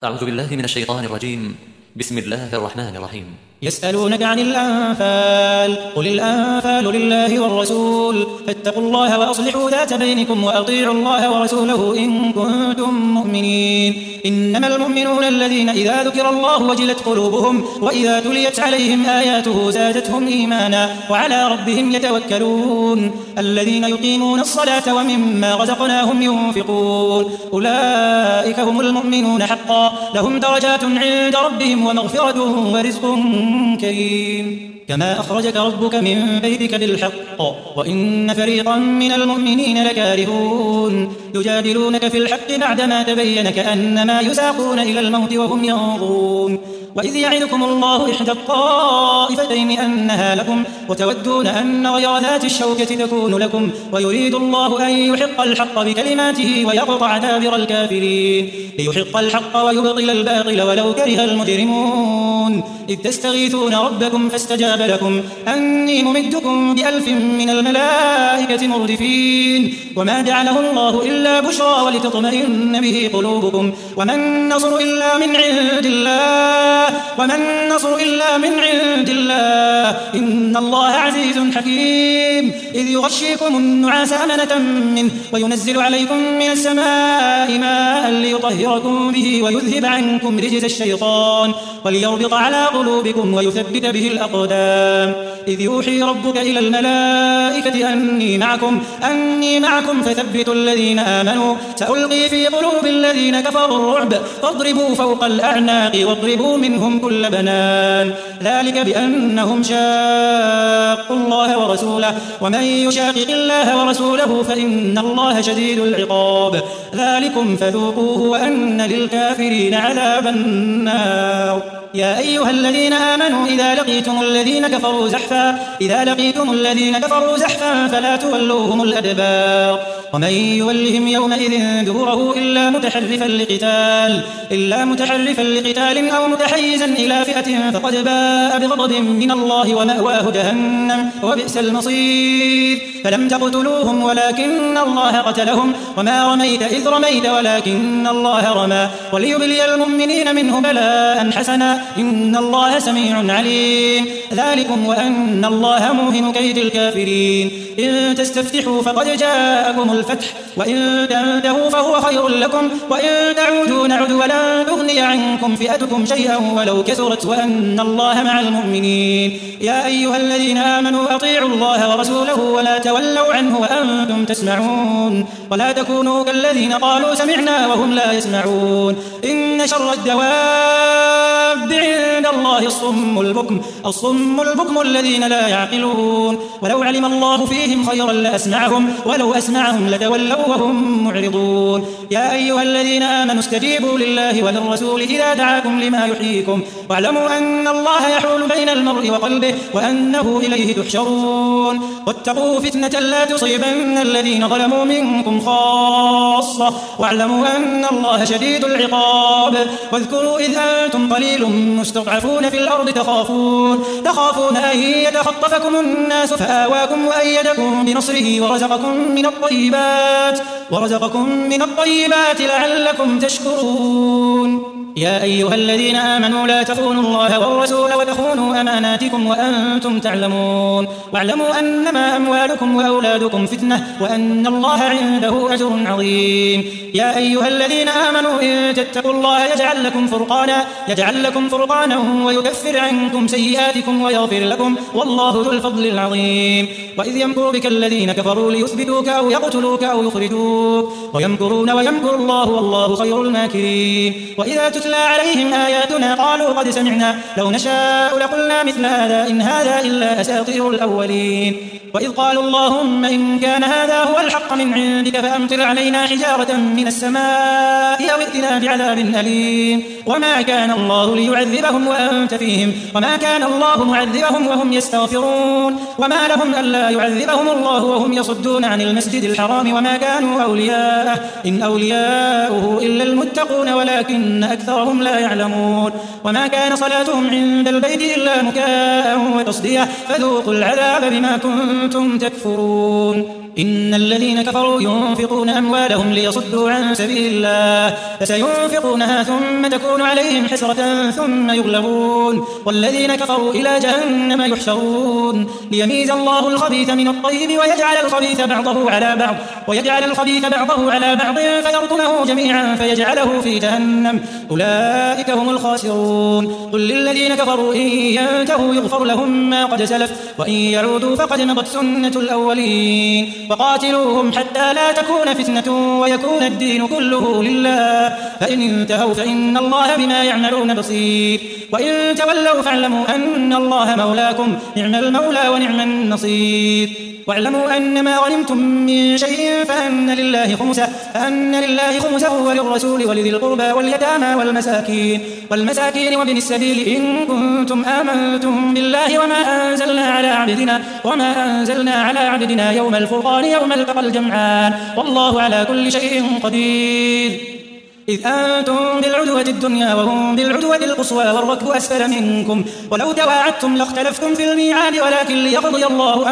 أعوذ بالله من الشيطان الرجيم. بسم الله الرحمن الرحيم. يسألونك عن الأنفال قل الأنفال لله والرسول فاتقوا الله وأصلحوا ذات بينكم وأطيعوا الله ورسوله إن كنتم مؤمنين. إنما المؤمنون الذين إذا ذكر الله وجلت قلوبهم وإذا تليت عليهم آياته زادتهم إيمانا وعلى ربهم يتوكلون الذين يقيمون الصلاة ومما رزقناهم ينفقون أولئك هم المؤمنون حقا لهم درجات عند ربهم ومغفرة ورزق كريم. كما أخرجك ربك من بيتك بالحق وإن فريقا من المؤمنين لكارهون يجادلونك في الحق بعدما تبين كأنما يساقون إلى الموت وهم ينظرون. وإذ يعدكم الله إحدى الطائفتين أنها لكم وتودون أن غير ذات الشوكة تكون لكم ويريد الله أن يحق الحق بكلماته ويقطع دابر الكافرين ليحق الحق ويبطل الباطل ولو كره المجرمون. إذ تستغيثون ربكم فاستجاب لكم أني ممدكم ب1000 من الملائكة مردفين. وما جعله الله إلا بشرى ولتطمئن به قلوبكم وما النصر إلا من عند الله إن الله عزيز حكيم. إذ يغشيكم النعاس أمنة منه وينزل عليكم من السماء ماء ليطهركم به ويذهب عنكم رجز الشيطان وليربط على قلوبكم ويثبت به الأقدام. إذ يوحي ربك إلى الملائكة أني معكم فثبتوا الذين آمنوا سألقي في قلوب الذين كفروا الرعب فاضربوا فوق الأعناق واضربوا منهم كل بنان ذلك بأنهم شاقوا الله ورسوله ومن يشاقق الله ورسوله فإن الله شديد العقاب. ذلكم فذوقوه وأن للكافرين عذاب النار. يا أيها الذين آمنوا إذا لقيتم الذين كفروا زحفا فلا تولوهم الأدبار ومن يولهم يومئذ دبره إلا متحرفا لقتال أو متحيزا إلى فئة فقد باء بغضب من الله ومأواه جهنم وبئس المصير. فلم تقتلوهم ولكن الله قتلهم وما رميت إذ رميت ولكن الله رمى وليبلي المؤمنين منه بلاء حسنا إن الله سميع عليم. ذلكم وأن الله موهن كيد الكافرين. إن تستفتحوا فقد جاءكم الفتح وإن تنتهوا فهو خير لكم وإن تعودوا نعد ولن تغني عنكم فئتكم شيئا ولو كثرت وأن الله مع المؤمنين. يا أيها الذين آمنوا أطيعوا الله ورسوله ولا تولوا عنه وأنتم تسمعون ولا تكونوا كالذين قالوا سمعنا وهم لا يسمعون. إن شر الدواب عند الله الصم البكم الذين لا يعقلون. ولو علم الله فيهم خيرا لأسمعهم ولو أسمعهم لتولوا وهم معرضون. يا أيها الذين آمنوا استجيبوا لله وللرسول إذا دعاكم لما يحييكم واعلموا أن الله يحول بين المرء وقلبه وأنه إليه تحشرون. واتقوا فتنة لا تصيبن الذين ظلموا منكم خاصة واعلموا أن الله شديد العقاب. واذكروا إذ أنتم قليل مستضعفون في الأرض تخافون أن يتخطفكم الناس فآواكم وأيدكم بنصره ورزقكم من الطيبات لعلكم تشكرون. يا أيها الذين آمنوا لا تخونوا الله والرسول وتخونوا أماناتكم وأنتم تعلمون واعلموا أنما أموالكم وأولادكم فتنة وأن الله عنده أجر عظيم. يا أيها الذين آمنوا إن تتقوا الله يجعل لكم فرقانا ويكفر عنكم سيئاتكم ويغفر لكم والله ذو الفضل العظيم. وإذ يمكر بك الذين كفروا ليثبتوك أو يقتلوك أو يخرجوك ويمكرون ويمكر الله والله خير الماكرين. وإذا تتلى عليهم آياتنا قالوا قد سمعنا لو نشاء لقلنا مثل هذا إن هذا إلا أساطير الأولين. وإذ قالوا اللهم إن كان هذا هو الحق من عندك فأمطر علينا حجارة من السماء أو ائتنا بعذاب أليم. وما كان الله ليعذبهم وأنت فيهم وما كان الله معذبهم وهم يستغفرون وما لهم ألا يعذبهم الله وهم يصدون عن المسجد الحرام وما كانوا أولياءه إن أولياؤه إلا المتقون ولكن أكثرهم لا يعلمون. وما كان صلاتهم عند البيت إلا مكاء وتصدية فذوقوا العذاب بما كنتم تكفرون. إن الذين كفروا ينفقون أموالهم ليصدوا عن سبيل الله فسينفقونها ثم تكون عليهم حسرة ثم يغلبون والذين كفروا إلى جهنم يحشرون ليميز الله الخبيث من الطيب ويجعل الخبيث بعضه على بعض فيركمه جميعا فيجعله في جهنم أولئك هم الخاسرون قل للذين كفروا إن ينتهوا يغفر لهم ما قد سلف وإن يعودوا فقد مضت سنة الأولين وقاتلوهم حتى لا تكون فتنة ويكون الدين كله لله فإن انتهوا فإن الله بما يعملون بصير وإن تولوا فاعلموا أن الله مولاكم نعم المولى ونعم النصير واعلموا أن ما غنمتم من شيء فأن لله خمسه وللرسول ولذي القربى واليتامى والمساكين وابن السبيل إن كنتم آمنتم بالله وما أنزلنا على عبدنا يوم الفرقان يوم التقى الجمعان والله على كل شيء قدير إذ أنتم بالعدوة الدنيا وهم بالعدوة القصوى والركب أسفل منكم ولو تواعدتم لاختلفتم في الميعاد ولكن ليقضي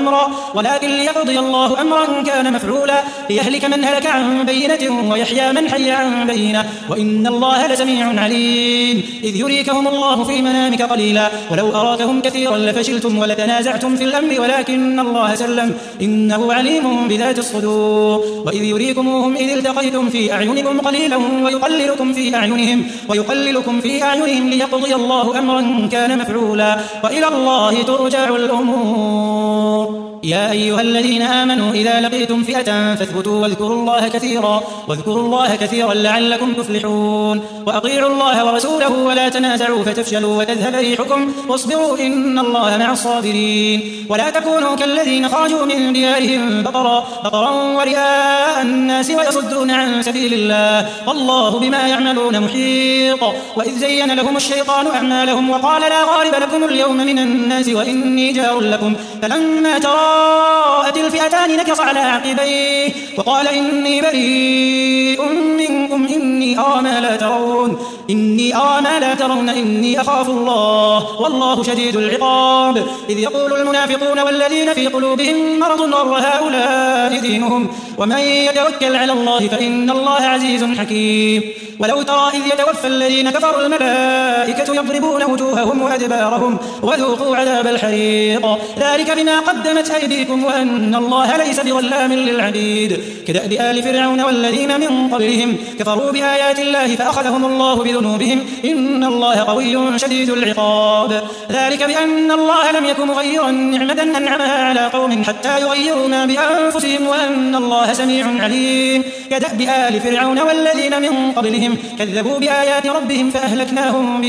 الله أمرا كان مفعولا ليهلك من هلك عن بينة ويحيى من حي عن بينة وإن الله لسميع عليم إذ يريكهم الله في منامك قليلا ولو أراكهم كثيرا لفشلتم ولتنازعتم في الأمر ولكن الله سلم إنه عليم بذات الصدور وإذ يريكموهم إذ التقيتم في أعينكم قليلا ويقللكم في أعينهم ليقضي الله أمرا كان مفعولا وإلى الله ترجع الأمور يا أيها الذين آمنوا إذا لقيتم فئة فاثبتوا واذكروا الله كثيرا لعلكم تفلحون وأطيعوا الله ورسوله ولا تنازعوا فتفشلوا وتذهب ريحكم واصبروا إن الله مع الصابرين ولا تكونوا كالذين خرجوا من ديارهم بطرا ورئاء الناس ويصدون عن سبيل الله والله بما يعملون محيط وإذ زين لهم الشيطان أعمالهم وقال لا غالب لكم اليوم من الناس وإني جار لكم فلما تراءت الفئتان نكص على عقبيه وقال إني بريء منكم إني أرى ما لا ترون إني أخاف الله والله شديد العقاب إذ يقول المنافقون والذين في قلوبهم مرض غر هؤلاء دينهم ومن يتوكل على الله فإن الله عزيز حكيم ولو ترى إذ يتوفى الذين كفروا الملائكة يضربون وجوههم وأدبارهم وذوقوا عذاب الحريق ذلك بما قدمت أيديكم وأن الله ليس بظلام للعبيد كدأب آل فرعون والذين من قبلهم كفروا بآيات الله فأخذهم الله بذنوبهم إن الله قوي شديد العقاب ذلك بأن الله لم يكن مغيرا نعمة أنعمها على قوم حتى يغيروا ما بأنفسهم وأن الله سميع عليم كدأب آل فرعون والذين من قبلهم كذبوا بآيات ربهم فأهلكناهم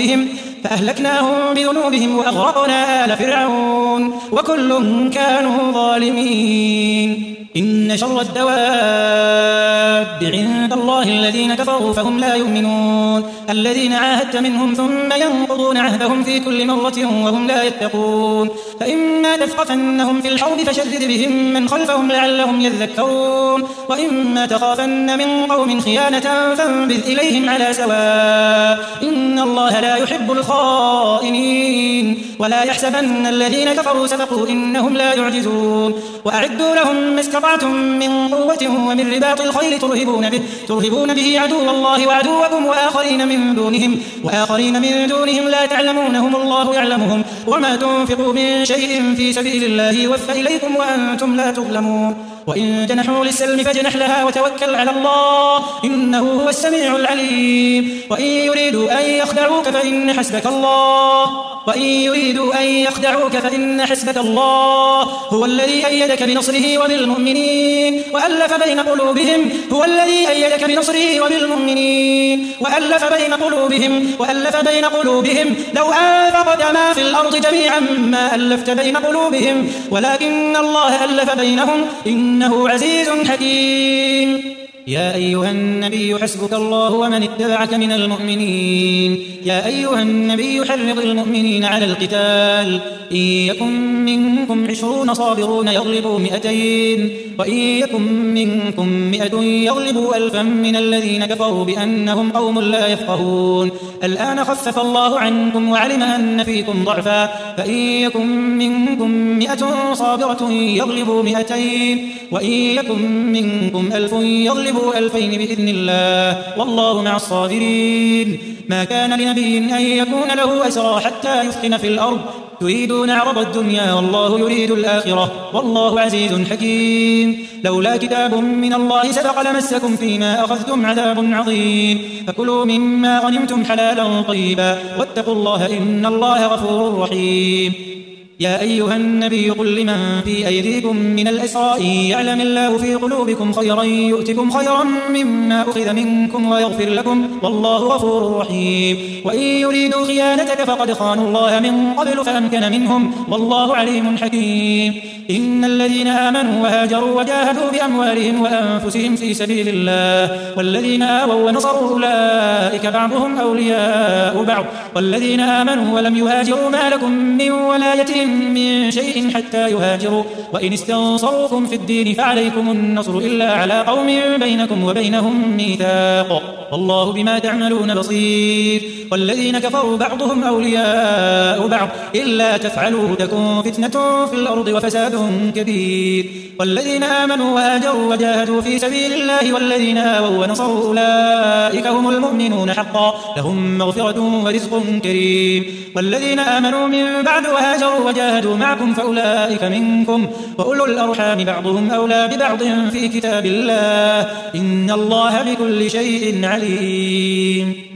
بذنوبهم وأغرقنا آل فرعون وكل كانوا ظالمين إن شر الدواب عند الله الذين كفروا فهم لا يؤمنون الذين عاهدت منهم ثم ينقضون عهدهم في كل مرة وهم لا يتقون فإما تثقفنهم في الحرب فشدد بهم من خلفهم لعلهم يذكرون وإما تخافن من قوم خيانة فانبذ إليهم على سواء إن الله لا يحب الخائنين ولا يحسبن الذين كفروا سبقوا إنهم لا يعجزون وأعدوا لهم ما استطعتم من قوة ومن رباط الخيل ترهبون به عدو الله وعدوكم وآخرين من دونهم لا تعلمونهم الله يعلمهم وما تنفقوا من شيء في سبيل الله يوفى إليكم وأنتم لا تظلمون وإن جنحوا للسلم فاجنح لها وتوكل على الله إنه هو السميع العليم وإن يريدوا أن يخدعوك فإن حسبك الله هو الذي أيدك بنصره وبالمؤمنين وألف بين قلوبهم لو أنفقت ما في الأرض جميعا ما ألفت بين قلوبهم ولكن الله ألف بينهم إنه عزيز حكيم يا أيها النبي حسبك الله ومن اتبعك من المؤمنين يا أيها النبي حرض المؤمنين على القتال إن يكن منكم 20 صابرون يغلبوا 200 وإن يكن منكم 100 يغلبوا 1000 من الذين كفروا بأنهم قوم لا يفقهون الآن خفف الله عنكم وعلم أن فيكم ضعفا فإن يكن منكم 100 صابرة يغلبوا 200 وإن يكن منكم 1000 يغلبوا 2000 بإذن الله والله مع الصابرين ما كان لنبي أن يكون له أسرى حتى يثخن في الأرض تريدون عرض الدنيا والله يريد الآخرة والله عزيز حكيم لولا كتاب من الله سبق لمسكم فيما أخذتم عذاب عظيم فكلوا مما غنمتم حلالا طيبا واتقوا الله إن الله غفور رحيم يا أيها النبي قل لمن في أيديكم من الأسرى إن يعلم الله في قلوبكم خيرا يؤتكم خيرا مما أخذ منكم ويغفر لكم والله غفور رحيم وإن يريدوا خيانتك فقد خانوا الله من قبل فأمكن منهم والله عليم حكيم إن الذين آمنوا وهاجروا وجاهدوا بأموالهم وأنفسهم في سبيل الله والذين آووا ونصروا أولئك بعضهم أولياء بعض والذين آمنوا ولم يهاجروا ما لكم من ولايتهم من شيء حتى يهاجروا وإن استنصروكم في الدين فعليكم النصر إلا على قوم بينكم وبينهم ميثاق والله بما تعملون بصير والذين كفروا بعضهم أولياء بعض إلا تفعلوه تكون فتنة في الأرض وفساد كبير والذين آمنوا وهاجروا وجاهدوا في سبيل الله والذين آووا ونصروا أولئك هم المؤمنون حقا لهم مغفرة ورزق كريم والذين آمنوا من بعد وهاجروا وجاهدوا معكم فأولئك منكم وأولو الأرحام بعضهم أولى ببعض في كتاب الله إن الله بكل شيء عليم